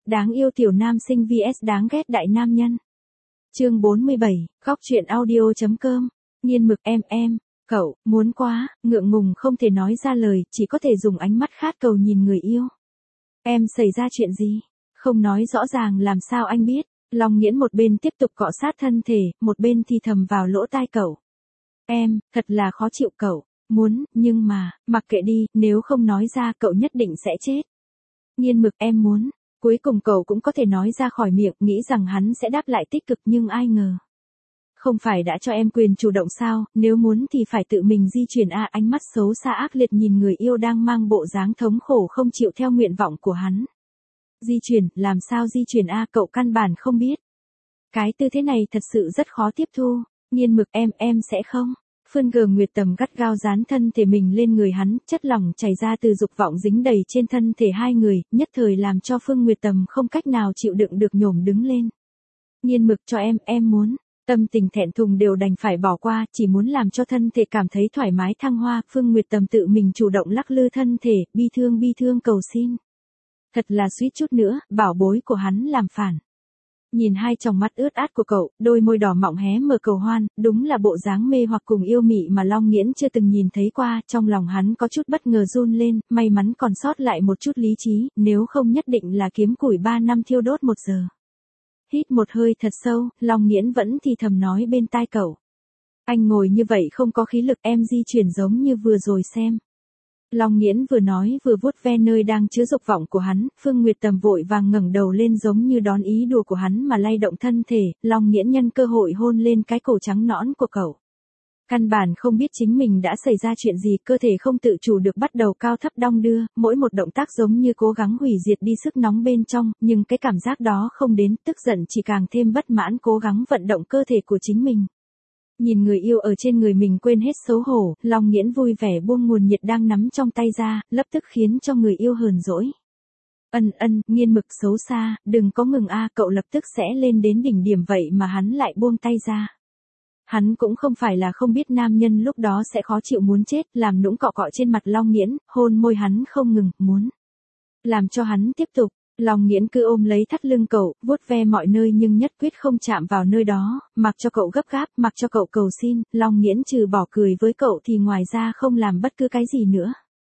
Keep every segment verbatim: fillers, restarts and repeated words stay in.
đáng yêu tiểu nam sinh vs đáng ghét đại nam nhân. Chương bốn mươi bảy, góc truyện audio.com. Nghiên mực em em, cậu, muốn quá, ngượng ngùng không thể nói ra lời, chỉ có thể dùng ánh mắt khát cầu nhìn người yêu. Em xảy ra chuyện gì? Không nói rõ ràng làm sao anh biết? Long Nghiễn một bên tiếp tục cọ sát thân thể, một bên thì thầm vào lỗ tai cậu. Em, thật là khó chịu cậu, muốn, nhưng mà, mặc kệ đi, nếu không nói ra cậu nhất định sẽ chết. Nghiên mực em muốn, cuối cùng cậu cũng có thể nói ra khỏi miệng, nghĩ rằng hắn sẽ đáp lại tích cực nhưng ai ngờ. Không phải đã cho em quyền chủ động sao, nếu muốn thì phải tự mình di chuyển a. Ánh mắt xấu xa ác liệt nhìn người yêu đang mang bộ dáng thống khổ không chịu theo nguyện vọng của hắn. Di chuyển, làm sao di chuyển a, cậu căn bản không biết. Cái tư thế này thật sự rất khó tiếp thu. Nghiên mực em, em sẽ không. Phương Gờ Nguyệt Tầm gắt gao dán thân thể mình lên người hắn, chất lỏng chảy ra từ dục vọng dính đầy trên thân thể hai người, nhất thời làm cho Phương Nguyệt Tầm không cách nào chịu đựng được nhổm đứng lên. Nghiên mực cho em, em muốn. Tâm tình thẹn thùng đều đành phải bỏ qua, chỉ muốn làm cho thân thể cảm thấy thoải mái thăng hoa. Phương Nguyệt Tầm tự mình chủ động lắc lư thân thể, bi thương bi thương cầu xin. Thật là suýt chút nữa, bảo bối của hắn làm phản. Nhìn hai tròng mắt ướt át của cậu, đôi môi đỏ mọng hé mở cầu hoan, đúng là bộ dáng mê hoặc cùng yêu mị mà Long Nghiễn chưa từng nhìn thấy qua, trong lòng hắn có chút bất ngờ run lên, may mắn còn sót lại một chút lý trí, nếu không nhất định là kiếm củi ba năm thiêu đốt một giờ. Hít một hơi thật sâu, Long Nghiễn vẫn thì thầm nói bên tai cậu. Anh ngồi như vậy không có khí lực, em di chuyển giống như vừa rồi xem. Long Nghiễn vừa nói vừa vuốt ve nơi đang chứa dục vọng của hắn, Phương Nguyệt Tầm vội vàng ngẩng đầu lên giống như đón ý đùa của hắn mà lay động thân thể, Long Nghiễn nhân cơ hội hôn lên cái cổ trắng nõn của cậu. Căn bản không biết chính mình đã xảy ra chuyện gì, cơ thể không tự chủ được bắt đầu cao thấp đong đưa, mỗi một động tác giống như cố gắng hủy diệt đi sức nóng bên trong, nhưng cái cảm giác đó không đến, tức giận chỉ càng thêm bất mãn cố gắng vận động cơ thể của chính mình. Nhìn người yêu ở trên người mình quên hết xấu hổ, Long Nghiễn vui vẻ buông nguồn nhiệt đang nắm trong tay ra, lập tức khiến cho người yêu hờn dỗi. Ân ân, nghiên mực xấu xa, đừng có ngừng a, cậu lập tức sẽ lên đến đỉnh điểm vậy mà hắn lại buông tay ra. Hắn cũng không phải là không biết nam nhân lúc đó sẽ khó chịu muốn chết, làm nũng cọ cọ trên mặt Long Nghiễn, hôn môi hắn không ngừng, muốn làm cho hắn tiếp tục. Long Nghiễn cứ ôm lấy thắt lưng cậu, vuốt ve mọi nơi nhưng nhất quyết không chạm vào nơi đó, mặc cho cậu gấp gáp, mặc cho cậu cầu xin, Long Nghiễn trừ bỏ cười với cậu thì ngoài ra không làm bất cứ cái gì nữa.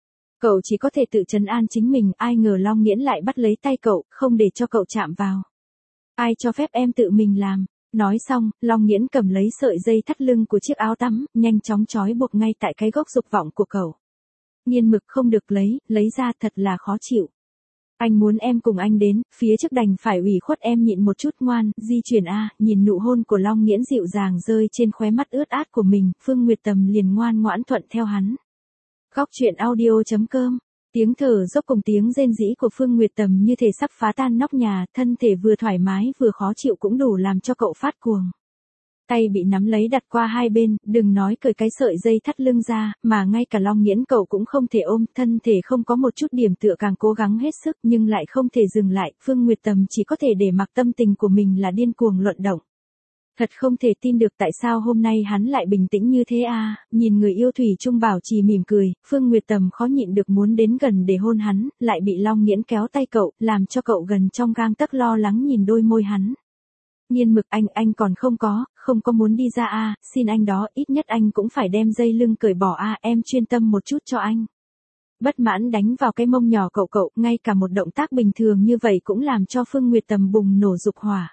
Cậu chỉ có thể tự trấn an chính mình, ai ngờ Long Nghiễn lại bắt lấy tay cậu, không để cho cậu chạm vào. Ai cho phép em tự mình làm. Nói xong, Long Nghiễn cầm lấy sợi dây thắt lưng của chiếc áo tắm, nhanh chóng trói buộc ngay tại cái gốc dục vọng của cậu. Nghiên mực không được lấy, lấy ra thật là khó chịu. Anh muốn em cùng anh đến, phía trước đành phải ủy khuất em nhịn một chút, ngoan, di chuyển a. Nhìn nụ hôn của Long Nghiễn dịu dàng rơi trên khóe mắt ướt át của mình, Phương Nguyệt Tầm liền ngoan ngoãn thuận theo hắn. Góc truyện audio.com. Tiếng thở dốc cùng tiếng rên rỉ của Phương Nguyệt Tầm như thể sắp phá tan nóc nhà, thân thể vừa thoải mái vừa khó chịu cũng đủ làm cho cậu phát cuồng. Tay bị nắm lấy đặt qua hai bên, đừng nói cởi cái sợi dây thắt lưng ra, mà ngay cả Long Nghiễn cậu cũng không thể ôm, thân thể không có một chút điểm tựa càng cố gắng hết sức nhưng lại không thể dừng lại, Phương Nguyệt Tầm chỉ có thể để mặc tâm tình của mình là điên cuồng luận động. Thật không thể tin được tại sao hôm nay hắn lại bình tĩnh như thế a. Nhìn người yêu thủy chung bảo trì mỉm cười, Phương Nguyệt Tầm khó nhịn được muốn đến gần để hôn hắn, lại bị Long Nghiễn kéo tay cậu, làm cho cậu gần trong gang tấc lo lắng nhìn đôi môi hắn. Nghiên mực anh, anh còn không có, không có muốn đi ra a, xin anh đó, ít nhất anh cũng phải đem dây lưng cởi bỏ a, em chuyên tâm một chút cho anh. Bất mãn đánh vào cái mông nhỏ cậu cậu, ngay cả một động tác bình thường như vậy cũng làm cho Phương Nguyệt Tầm bùng nổ dục hỏa.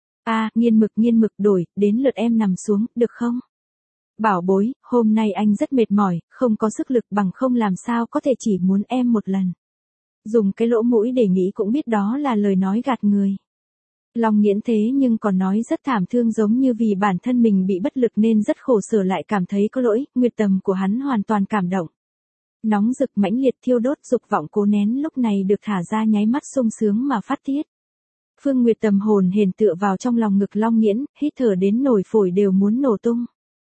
A, nghiên mực nghiên mực đổi, đến lượt em nằm xuống, được không? Bảo bối, hôm nay anh rất mệt mỏi, không có sức lực bằng không làm sao có thể chỉ muốn em một lần. Dùng cái lỗ mũi để nghĩ cũng biết đó là lời nói gạt người. Long Nghiễn thế nhưng còn nói rất thảm thương giống như vì bản thân mình bị bất lực nên rất khổ sở lại cảm thấy có lỗi, Nguyệt Tầm của hắn hoàn toàn cảm động. Nóng rực mãnh liệt thiêu đốt dục vọng cố nén lúc này được thả ra nháy mắt sung sướng mà phát tiết. Phương Nguyệt Tầm hồn hển tựa vào trong lòng ngực Long Nghiễn, hít thở đến nổi phổi đều muốn nổ tung.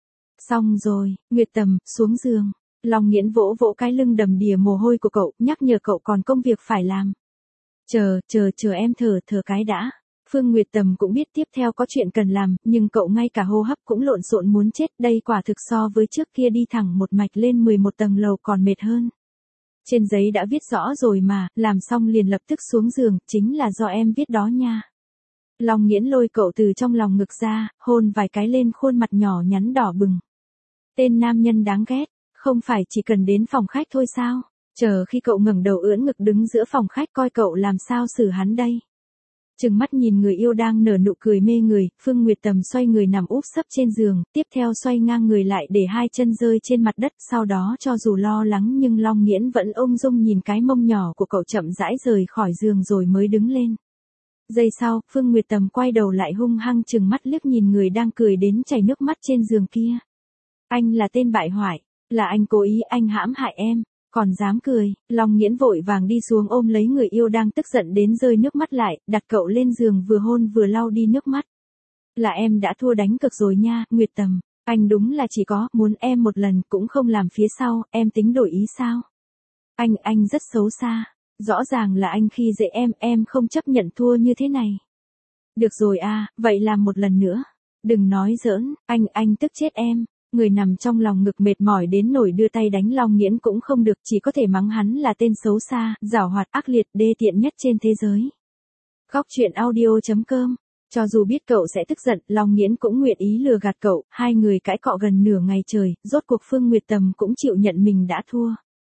Xong rồi, Nguyệt Tầm, xuống giường. Long Nghiễn vỗ vỗ cái lưng đầm đìa mồ hôi của cậu, nhắc nhở cậu còn công việc phải làm. Chờ, chờ, chờ em thở, thở cái đã. Phương Nguyệt Tầm cũng biết tiếp theo có chuyện cần làm, nhưng cậu ngay cả hô hấp cũng lộn xộn muốn chết, đây quả thực so với trước kia đi thẳng một mạch lên mười một tầng lầu còn mệt hơn. Trên giấy đã viết rõ rồi mà, làm xong liền lập tức xuống giường, chính là do em viết đó nha. Long Nghiễn lôi cậu từ trong lòng ngực ra, hôn vài cái lên khuôn mặt nhỏ nhắn đỏ bừng. Tên nam nhân đáng ghét, không phải chỉ cần đến phòng khách thôi sao? Chờ khi cậu ngẩng đầu ưỡn ngực đứng giữa phòng khách coi cậu làm sao xử hắn đây. Trừng mắt nhìn người yêu đang nở nụ cười mê người, Phương Nguyệt Tầm xoay người nằm úp sấp trên giường, tiếp theo xoay ngang người lại để hai chân rơi trên mặt đất, sau đó cho dù lo lắng nhưng Long Nghiễn vẫn ung dung nhìn cái mông nhỏ của cậu chậm rãi rời khỏi giường rồi mới đứng lên. Giây sau, Phương Nguyệt Tầm quay đầu lại hung hăng trừng mắt liếc nhìn người đang cười đến chảy nước mắt trên giường kia. Anh là tên bại hoại, là anh cố ý, anh hãm hại em. Còn dám cười, Long Nghiễn vội vàng đi xuống ôm lấy người yêu đang tức giận đến rơi nước mắt lại, đặt cậu lên giường vừa hôn vừa lau đi nước mắt. Là em đã thua đánh cực rồi nha, Nguyệt Tầm, anh đúng là chỉ có muốn em một lần cũng không làm phía sau, em tính đổi ý sao? Anh, anh rất xấu xa, rõ ràng là anh khi dễ em, em không chấp nhận thua như thế này. Được rồi à, vậy làm một lần nữa. Đừng nói giỡn, anh, anh tức chết em. Người nằm trong lòng ngực mệt mỏi đến nổi đưa tay đánh Long Nghiễn cũng không được, chỉ có thể mắng hắn là tên xấu xa, giảo hoạt, ác liệt, đê tiện nhất trên thế giới. Góc truyện audio chấm com. Cho dù biết cậu sẽ tức giận, Long Nghiễn cũng nguyện ý lừa gạt cậu, hai người cãi cọ gần nửa ngày trời, rốt cuộc Phương Nguyệt Tầm cũng chịu nhận mình đã thua.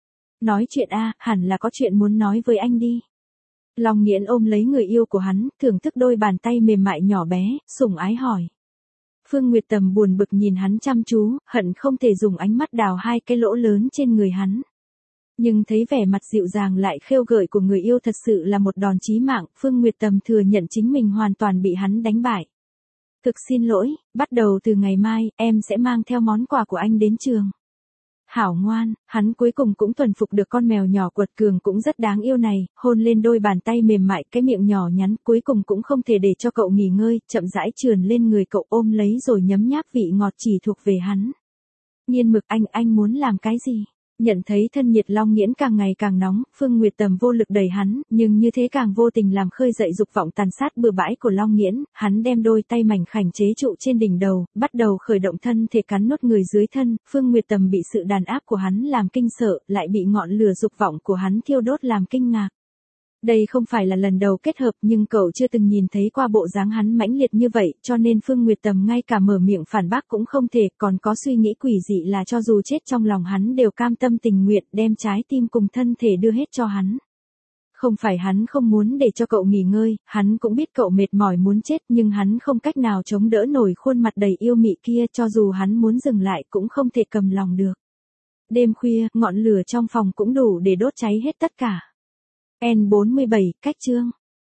Nói chuyện a, hẳn là có chuyện muốn nói với anh đi. Long Nghiễn ôm lấy người yêu của hắn, thưởng thức đôi bàn tay mềm mại nhỏ bé, sủng ái hỏi. Phương Nguyệt Tầm buồn bực nhìn hắn chăm chú, hận không thể dùng ánh mắt đào hai cái lỗ lớn trên người hắn. Nhưng thấy vẻ mặt dịu dàng lại khêu gợi của người yêu thật sự là một đòn chí mạng, Phương Nguyệt Tầm thừa nhận chính mình hoàn toàn bị hắn đánh bại. Thực xin lỗi, bắt đầu từ ngày mai, em sẽ mang theo món quà của anh đến trường. Hảo ngoan, hắn cuối cùng cũng thuần phục được con mèo nhỏ quật cường cũng rất đáng yêu này, hôn lên đôi bàn tay mềm mại, cái miệng nhỏ nhắn, cuối cùng cũng không thể để cho cậu nghỉ ngơi, chậm rãi trườn lên người cậu ôm lấy rồi nhấm nháp vị ngọt chỉ thuộc về hắn. Nhiên Mực, anh, anh muốn làm cái gì? Nhận thấy thân nhiệt Long Nghiễn càng ngày càng nóng, Phương Nguyệt Tầm vô lực đẩy hắn, nhưng như thế càng vô tình làm khơi dậy dục vọng tàn sát bừa bãi của Long Nghiễn, hắn đem đôi tay mảnh khảnh chế trụ trên đỉnh đầu, bắt đầu khởi động thân thể cắn nốt người dưới thân, Phương Nguyệt Tầm bị sự đàn áp của hắn làm kinh sợ, lại bị ngọn lửa dục vọng của hắn thiêu đốt làm kinh ngạc. Đây không phải là lần đầu kết hợp nhưng cậu chưa từng nhìn thấy qua bộ dáng hắn mãnh liệt như vậy, cho nên Phương Nguyệt Tầm ngay cả mở miệng phản bác cũng không thể, còn có suy nghĩ quỷ dị là cho dù chết trong lòng hắn đều cam tâm tình nguyện đem trái tim cùng thân thể đưa hết cho hắn. Không phải hắn không muốn để cho cậu nghỉ ngơi, hắn cũng biết cậu mệt mỏi muốn chết nhưng hắn không cách nào chống đỡ nổi khuôn mặt đầy yêu mị kia, cho dù hắn muốn dừng lại cũng không thể cầm lòng được. Đêm khuya, ngọn lửa trong phòng cũng đủ để đốt cháy hết tất cả. N bốn mươi bảy, cách chương.